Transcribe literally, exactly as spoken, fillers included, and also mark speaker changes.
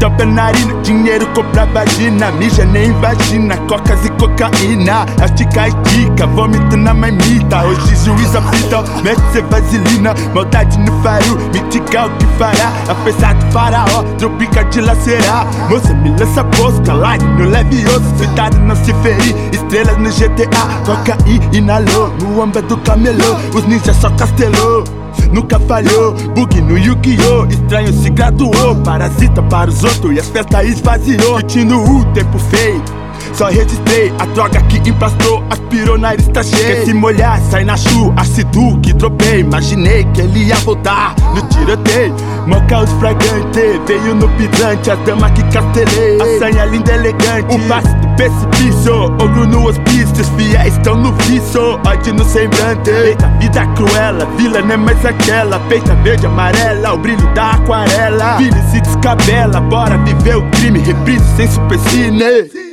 Speaker 1: job é narina, dinheiro compra vagina. Mija nem vagina, cocas e cocaína. Estica, estica, vômito na marmita. Hoje juiz apita, mete cê vaselina. Maldade no farol, mítica o que fará. Apesar do faraó, tropica de lacerar. Moça, me lança posca, like no Levioso. Cuidado não se ferir, estrelas no G T A. Cocaína alô, no âmbito do camelô. Os ninjas só castelou, nunca falhou. Bug no Yu-Gi-Oh! Estranho se graduou, parasita para os outros e as festas esvaziou. Curtindo o tempo feio, só registrei a droga que emplastou, aspirou, nariz tá cheio. Quer se molhar, sai na chuva, ácido que dropei. Imaginei que ele ia voltar no tiroteio. Mó caos fragante, veio no pisante, a dama que castelei. A sanha linda elegante, um passe do precipício. Ouro no hospício, os fiéis estão no vício. Ódio no semblante, eita vida cruela. Vila não é mais aquela, peita verde amarela. O brilho da aquarela, filho se descabela. Bora viver o crime, reprise sem supercine.